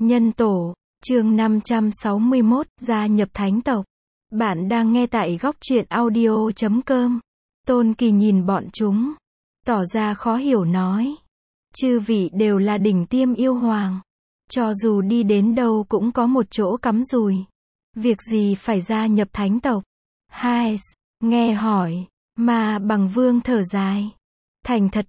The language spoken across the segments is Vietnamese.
Nhân tổ, chương 561, gia nhập thánh tộc. Bạn đang nghe tại góc truyện audio.com. Tôn Kỳ nhìn bọn chúng, tỏ ra khó hiểu nói. Chư vị đều là đỉnh tiêm yêu hoàng. Cho dù đi đến đâu cũng có một chỗ cắm rùi. Việc gì phải gia nhập thánh tộc? Hai, nghe hỏi, mà bằng vương thở dài. Thành thật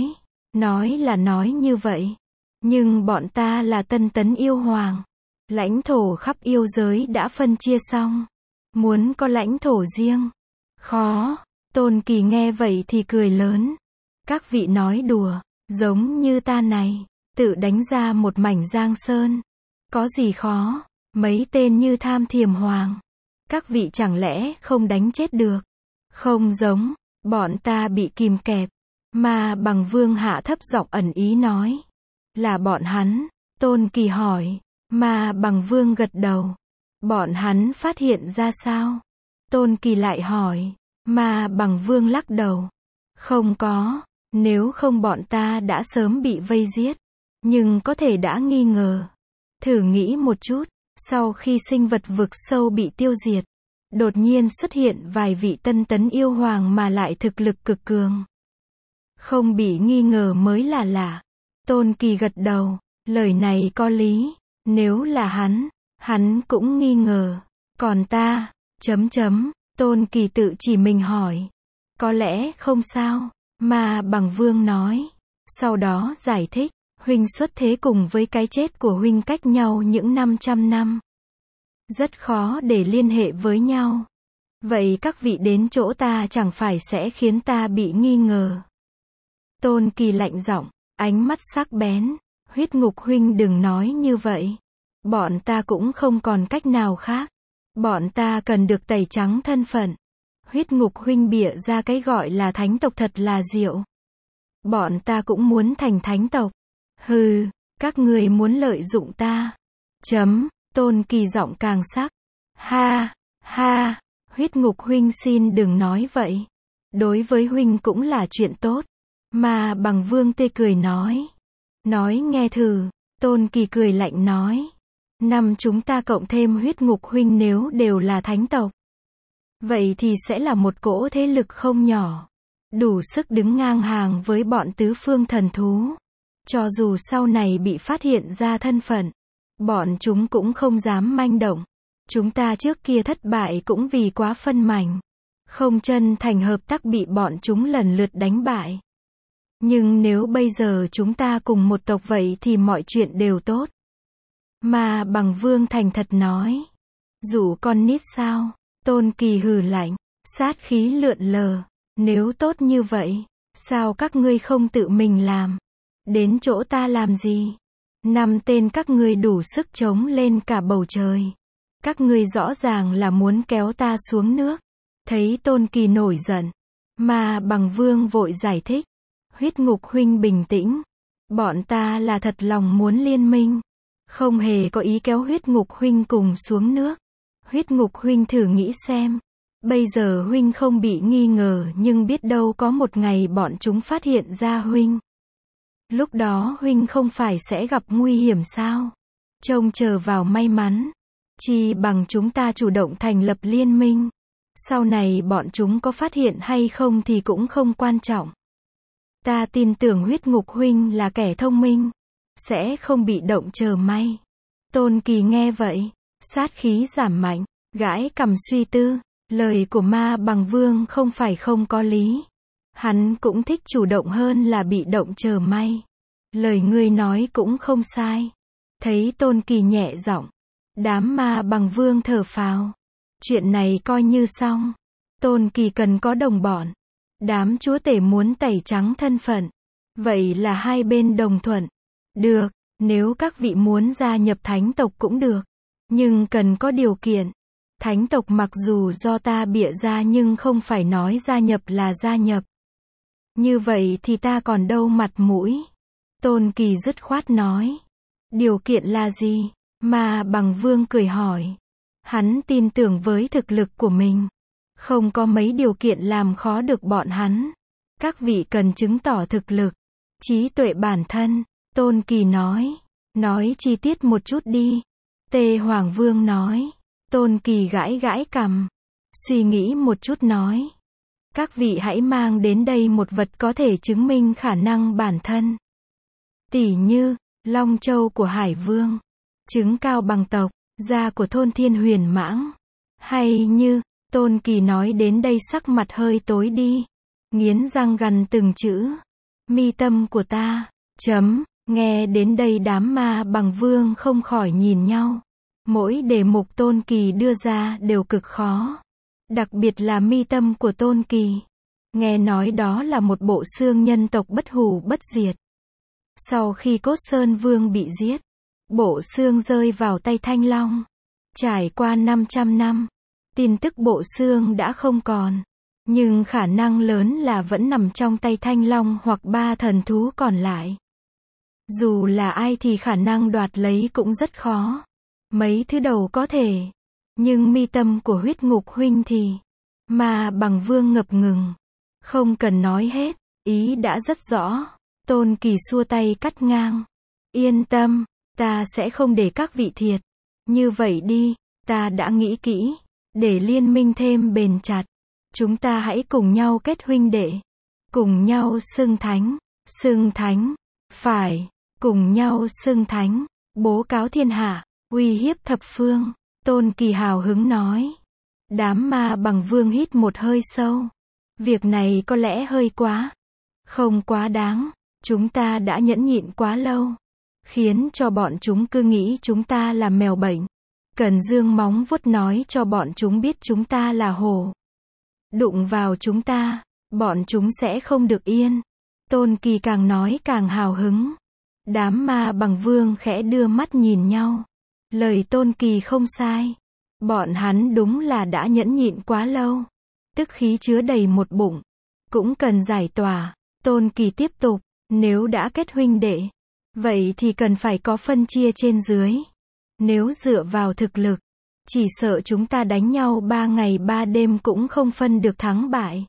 nói là nói như vậy. Nhưng bọn ta là Tân Tấn yêu hoàng. Lãnh thổ khắp yêu giới đã phân chia xong. Muốn có lãnh thổ riêng. Khó. Tôn Kỳ nghe vậy thì cười lớn. Các vị nói đùa. Giống như ta này. Tự đánh ra một mảnh giang sơn. Có gì khó. Mấy tên như Tham Thiềm Hoàng. Các vị chẳng lẽ không đánh chết được. Không giống. Bọn ta bị kìm kẹp. Mà bằng vương hạ thấp giọng ẩn ý nói. Là bọn hắn. Tôn Kỳ hỏi. Mà bằng vương gật đầu. Bọn hắn phát hiện ra sao? Tôn Kỳ lại hỏi. Mà bằng vương lắc đầu. Không có. Nếu không bọn ta đã sớm bị vây giết. Nhưng có thể đã nghi ngờ. Thử nghĩ một chút. Sau khi sinh vật vực sâu bị tiêu diệt. Đột nhiên xuất hiện vài vị Tân Tấn yêu hoàng mà lại thực lực cực cường. Không bị nghi ngờ mới là lạ. Tôn Kỳ gật đầu. Lời này có lý. Nếu là hắn cũng nghi ngờ. Còn ta, Tôn Kỳ tự chỉ mình hỏi. Có lẽ không sao. Mà bằng vương nói. Sau đó giải thích. Huynh xuất thế cùng với cái chết của huynh cách nhau những 500 năm. Rất khó để liên hệ với nhau. Vậy các vị đến chỗ ta chẳng phải sẽ khiến ta bị nghi ngờ. Tôn Kỳ lạnh giọng, ánh mắt sắc bén. Huyết Ngục huynh đừng nói như vậy. Bọn ta cũng không còn cách nào khác. Bọn ta cần được tẩy trắng thân phận. Huyết Ngục huynh bịa ra cái gọi là thánh tộc thật là diệu. Bọn ta cũng muốn thành thánh tộc. Hừ, các người muốn lợi dụng ta. Tôn Kỳ giọng càng sắc. Ha, Huyết Ngục huynh xin đừng nói vậy. Đối với huynh cũng là chuyện tốt. Mà bằng vương tê cười nói. Nói nghe thử. Tôn Kỳ cười lạnh nói. Năm chúng ta cộng thêm Huyết Ngục huynh nếu đều là thánh tộc. Vậy thì sẽ là một cỗ thế lực không nhỏ. Đủ sức đứng ngang hàng với bọn tứ phương thần thú. Cho dù sau này bị phát hiện ra thân phận. Bọn chúng cũng không dám manh động. Chúng ta trước kia thất bại cũng vì quá phân mảnh. Không chân thành hợp tác bị bọn chúng lần lượt đánh bại. Nhưng nếu bây giờ chúng ta cùng một tộc vậy thì mọi chuyện đều tốt. Mà bằng vương thành thật nói. Dụ con nít sao? Tôn Kỳ hừ lạnh. Sát khí lượn lờ. Nếu tốt như vậy, sao các ngươi không tự mình làm? Đến chỗ ta làm gì? 5 tên các ngươi đủ sức chống lên cả bầu trời. Các ngươi rõ ràng là muốn kéo ta xuống nước. Thấy Tôn Kỳ nổi giận. Mà bằng vương vội giải thích. Huyết Ngục huynh bình tĩnh. Bọn ta là thật lòng muốn liên minh. Không hề có ý kéo Huyết Ngục huynh cùng xuống nước. Huyết Ngục huynh thử nghĩ xem. Bây giờ huynh không bị nghi ngờ nhưng biết đâu có một ngày bọn chúng phát hiện ra huynh. Lúc đó huynh không phải sẽ gặp nguy hiểm sao? Trông chờ vào may mắn. Chi bằng chúng ta chủ động thành lập liên minh. Sau này bọn chúng có phát hiện hay không thì cũng không quan trọng. Ta tin tưởng Huyết Ngục huynh là kẻ thông minh. Sẽ không bị động chờ may. Tôn Kỳ nghe vậy. Sát khí giảm mạnh. Gãi cằm suy tư. Lời của Ma bằng vương không phải không có lý. Hắn cũng thích chủ động hơn là bị động chờ may. Lời ngươi nói cũng không sai. Thấy Tôn Kỳ nhẹ giọng. Đám Ma bằng vương thở phào. Chuyện này coi như xong. Tôn Kỳ cần có đồng bọn. Đám chúa tể muốn tẩy trắng thân phận. Vậy là hai bên đồng thuận. Được, nếu các vị muốn gia nhập thánh tộc cũng được. Nhưng cần có điều kiện. Thánh tộc mặc dù do ta bịa ra nhưng không phải nói gia nhập là gia nhập. Như vậy thì ta còn đâu mặt mũi. Tôn Kỳ dứt khoát nói. Điều kiện là gì? Mà bằng vương cười hỏi. Hắn tin tưởng với thực lực của mình. Không có mấy điều kiện làm khó được bọn hắn. Các vị cần chứng tỏ thực lực. Trí tuệ bản thân. Tôn Kỳ nói. Nói chi tiết một chút đi. Tề Hoàng Vương nói. Tôn Kỳ gãi gãi cằm. Suy nghĩ một chút nói. Các vị hãy mang đến đây một vật có thể chứng minh khả năng bản thân. Tỉ như, Long Châu của Hải Vương. Trứng cao bằng tộc, da của thôn Thiên Huyền Mãng. Hay như, Tôn Kỳ nói đến đây sắc mặt hơi tối đi. Nghiến răng gằn từng chữ. Mi tâm của ta. Nghe đến đây đám Ma Bằng Vương không khỏi nhìn nhau. Mỗi đề mục Tôn Kỳ đưa ra đều cực khó. Đặc biệt là mi tâm của Tôn Kỳ. Nghe nói đó là một bộ xương nhân tộc bất hủ bất diệt. Sau khi Cốt Sơn Vương bị giết, bộ xương rơi vào tay Thanh Long. Trải qua 500 năm, tin tức bộ xương đã không còn. Nhưng khả năng lớn là vẫn nằm trong tay Thanh Long hoặc 3 thần thú còn lại. Dù là ai thì khả năng đoạt lấy cũng rất khó. Mấy thứ đầu có thể. Nhưng mi tâm của Huyết Ngục Huynh thì... Ma Bằng Vương ngập ngừng. Không cần nói hết, ý đã rất rõ. Tôn Kỳ xua tay cắt ngang. Yên tâm, ta sẽ không để các vị thiệt. Như vậy đi, ta đã nghĩ kỹ. Để liên minh thêm bền chặt. Chúng ta hãy cùng nhau kết huynh đệ. Cùng nhau xưng thánh. Xưng thánh. Phải, cùng nhau xưng thánh. Bố cáo thiên hạ, uy hiếp thập phương. Tôn Kỳ hào hứng nói. Đám Ma Bằng Vương hít một hơi sâu. Việc này có lẽ hơi quá. Không quá đáng. Chúng ta đã nhẫn nhịn quá lâu. Khiến cho bọn chúng cứ nghĩ chúng ta là mèo bệnh. Cần dương móng vuốt nói cho bọn chúng biết chúng ta là hổ. Đụng vào chúng ta, bọn chúng sẽ không được yên. Tôn Kỳ càng nói càng hào hứng. Đám Ma Bằng Vương khẽ đưa mắt nhìn nhau. Lời Tôn Kỳ không sai. Bọn hắn đúng là đã nhẫn nhịn quá lâu. Tức khí chứa đầy một bụng. Cũng cần giải tỏa. Tôn Kỳ tiếp tục. Nếu đã kết huynh đệ, vậy thì cần phải có phân chia trên dưới. Nếu dựa vào thực lực, chỉ sợ chúng ta đánh nhau 3 ngày 3 đêm cũng không phân được thắng bại.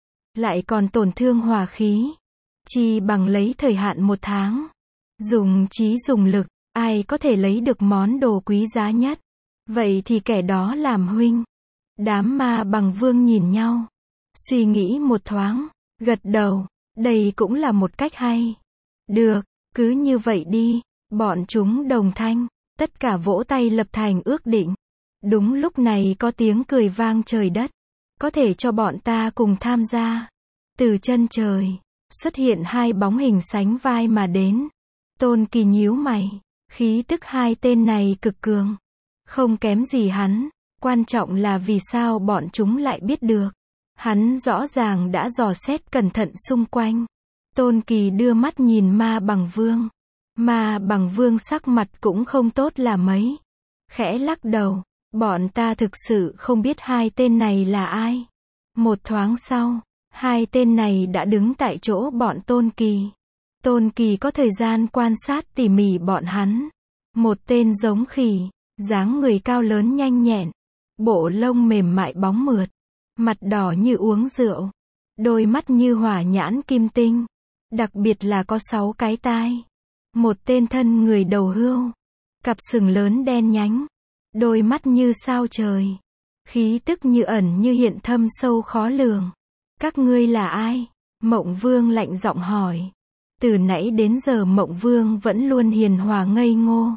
Lại còn tổn thương hòa khí. Chi bằng lấy thời hạn 1 tháng. Dùng trí dùng lực, ai có thể lấy được món đồ quý giá nhất. Vậy thì kẻ đó làm huynh. Đám Ma Bằng Vương nhìn nhau. Suy nghĩ một thoáng, gật đầu. Đây cũng là một cách hay. Được, cứ như vậy đi. Bọn chúng đồng thanh. Tất cả vỗ tay lập thành ước định. Đúng lúc này có tiếng cười vang trời đất. Có thể cho bọn ta cùng tham gia. Từ chân trời, xuất hiện 2 bóng hình sánh vai mà đến. Tôn Kỳ nhíu mày. Khí tức 2 tên này cực cường. Không kém gì hắn. Quan trọng là vì sao bọn chúng lại biết được. Hắn rõ ràng đã dò xét cẩn thận xung quanh. Tôn Kỳ đưa mắt nhìn Ma Bằng Vương. Ma Bằng Vương sắc mặt cũng không tốt là mấy. Khẽ lắc đầu. Bọn ta thực sự không biết 2 tên này là ai. Một thoáng sau, 2 tên này đã đứng tại chỗ bọn Tôn Kỳ. Tôn Kỳ có thời gian quan sát tỉ mỉ bọn hắn. Một tên giống khỉ, dáng người cao lớn nhanh nhẹn. Bộ lông mềm mại bóng mượt. Mặt đỏ như uống rượu. Đôi mắt như hỏa nhãn kim tinh. Đặc biệt là có 6 cái tai. Một tên thân người đầu hươu. Cặp sừng lớn đen nhánh. Đôi mắt như sao trời. Khí tức như ẩn như hiện thâm sâu khó lường. Các ngươi là ai? Mộng Vương lạnh giọng hỏi. Từ nãy đến giờ Mộng Vương vẫn luôn hiền hòa ngây ngô.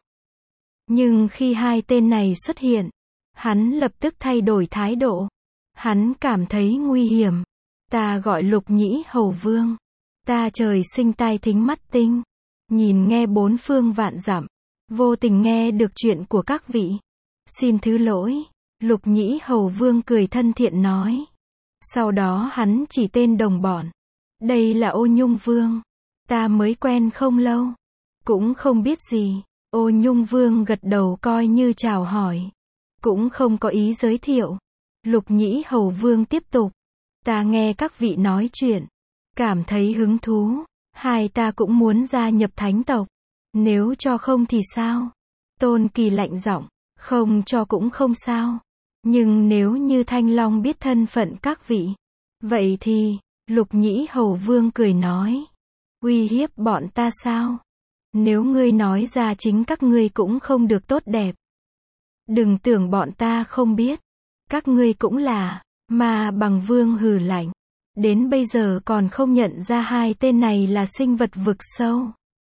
Nhưng khi 2 tên này xuất hiện, hắn lập tức thay đổi thái độ. Hắn cảm thấy nguy hiểm. Ta gọi Lục Nhĩ Hầu Vương. Ta trời sinh tai thính mắt tinh. Nhìn nghe 4 phương vạn dặm. Vô tình nghe được chuyện của các vị. Xin thứ lỗi. Lục Nhĩ Hầu Vương cười thân thiện nói. Sau đó hắn chỉ tên đồng bọn. Đây là Ô Nhung Vương. Ta mới quen không lâu. Cũng không biết gì. Ô Nhung Vương gật đầu coi như chào hỏi. Cũng không có ý giới thiệu. Lục Nhĩ Hầu Vương tiếp tục. Ta nghe các vị nói chuyện. Cảm thấy hứng thú. Hai ta cũng muốn gia nhập thánh tộc. Nếu cho không thì sao? Tôn Kỳ lạnh giọng. Không cho cũng không sao. Nhưng nếu như Thanh Long biết thân phận các vị. Vậy thì, Lục Nhĩ Hầu Vương cười nói. Uy hiếp bọn ta sao? Nếu ngươi nói ra chính các ngươi cũng không được tốt đẹp. Đừng tưởng bọn ta không biết. Các ngươi cũng là. Ma Bằng Vương hừ lạnh. Đến bây giờ còn không nhận ra hai tên này là sinh vật vực sâu.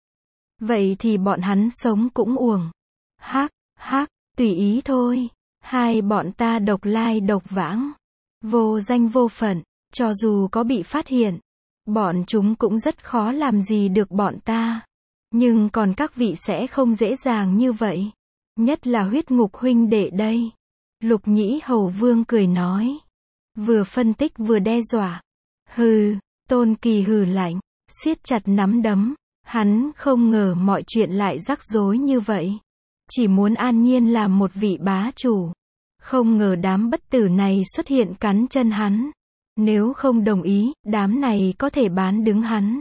Vậy thì bọn hắn sống cũng uổng. Hắc, hắc, tùy ý thôi. Hai bọn ta độc lai độc vãng. Vô danh vô phận. Cho dù có bị phát hiện, bọn chúng cũng rất khó làm gì được bọn ta. Nhưng còn các vị sẽ không dễ dàng như vậy. Nhất là huyết ngục huynh đệ đây. Lục Nhĩ Hầu Vương cười nói. Vừa phân tích vừa đe dọa. Hừ, Tôn Kỳ hừ lạnh, siết chặt nắm đấm. Hắn không ngờ mọi chuyện lại rắc rối như vậy. Chỉ muốn an nhiên làm một vị bá chủ. Không ngờ đám bất tử này xuất hiện cắn chân hắn. Nếu không đồng ý, đám này có thể bán đứng hắn.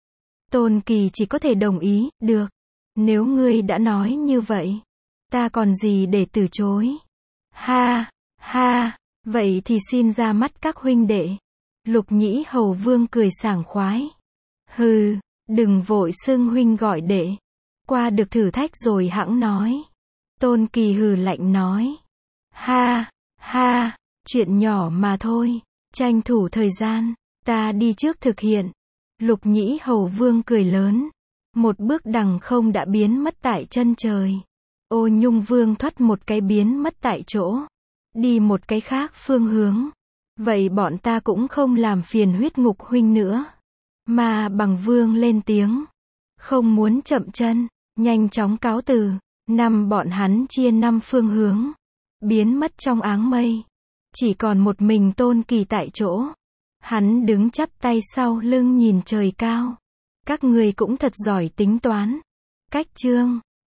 Tôn Kỳ chỉ có thể đồng ý, được. Nếu ngươi đã nói như vậy, ta còn gì để từ chối. Ha, ha, vậy thì xin ra mắt các huynh đệ. Lục Nhĩ Hầu Vương cười sảng khoái. Hừ, đừng vội xưng huynh gọi đệ. Qua được thử thách rồi hẵng nói. Tôn Kỳ hừ lạnh nói. Ha, ha, chuyện nhỏ mà thôi. Tranh thủ thời gian, ta đi trước thực hiện. Lục Nhĩ Hầu Vương cười lớn. Một bước đằng không đã biến mất tại chân trời. Ô Nhung Vương thoát một cái biến mất tại chỗ. Đi một cái khác phương hướng. Vậy bọn ta cũng không làm phiền huyết ngục huynh nữa. Ma Bằng Vương lên tiếng. Không muốn chậm chân, nhanh chóng cáo từ. Bọn hắn chia 5 phương hướng. Biến mất trong áng mây. Chỉ còn một mình Tôn Kỳ tại chỗ. Hắn đứng chắp tay sau lưng nhìn trời cao. Các người cũng thật giỏi tính toán. Cách chương